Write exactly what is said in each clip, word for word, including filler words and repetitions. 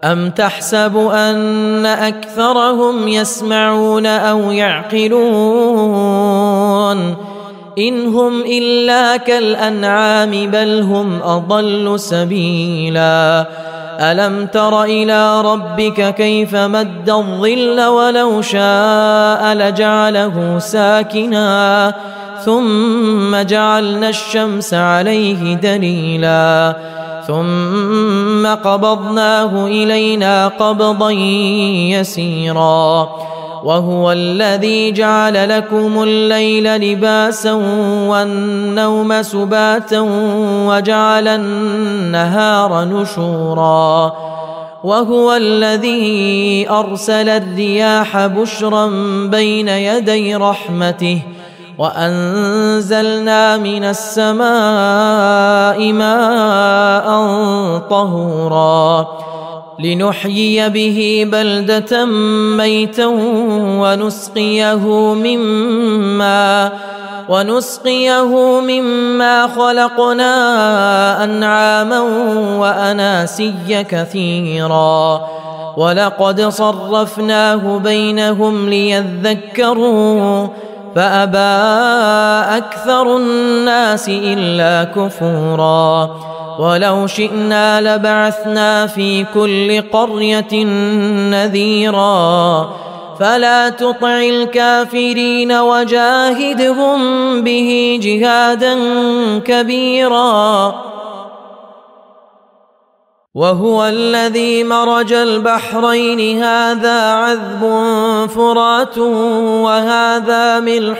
أم تحسب أن أكثرهم يسمعون أو يعقلون إن هم إلا كالأنعام بل هم أضل سبيلا ألم تر إلى ربك كيف مد الظل ولو شاء لجعله ساكنا ثم جعلنا الشمس عليه دليلا ثم قبضناه إلينا قبضا يسيرا وهو الذي جعل لكم الليل لباسا والنوم سباتا وجعل النهار نشورا وهو الذي أرسل الرياح بشرا بين يدي رحمته وأنزلنا من السماء ماء طهورا لنحيي به بلدة ميتا ونسقيه مما ونسقيه مما خلقنا أنعاما وأناسيا كثيرا ولقد صرفناه بينهم ليذكروا فأبى أكثر الناس إلا كفورا ولو شئنا لبعثنا في كل قرية نذيرا فلا تطع الكافرين وجاهدهم به جهادا كبيرا وهو الذي مرج البحرين هذا عذب فرات وهذا ملح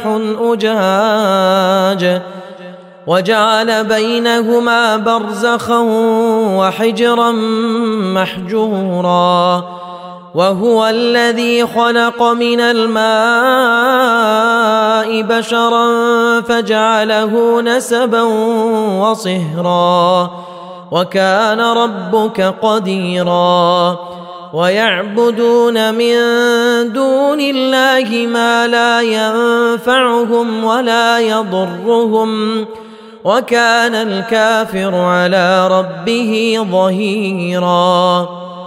أجاج وجعل بينهما برزخا وحجرا محجورا وهو الذي خلق من الماء بشرا فجعله نسبا وصهرا وكان ربك قديرا ويعبدون من دون الله ما لا ينفعهم ولا يضرهم وكان الكافر على ربه ظهيرا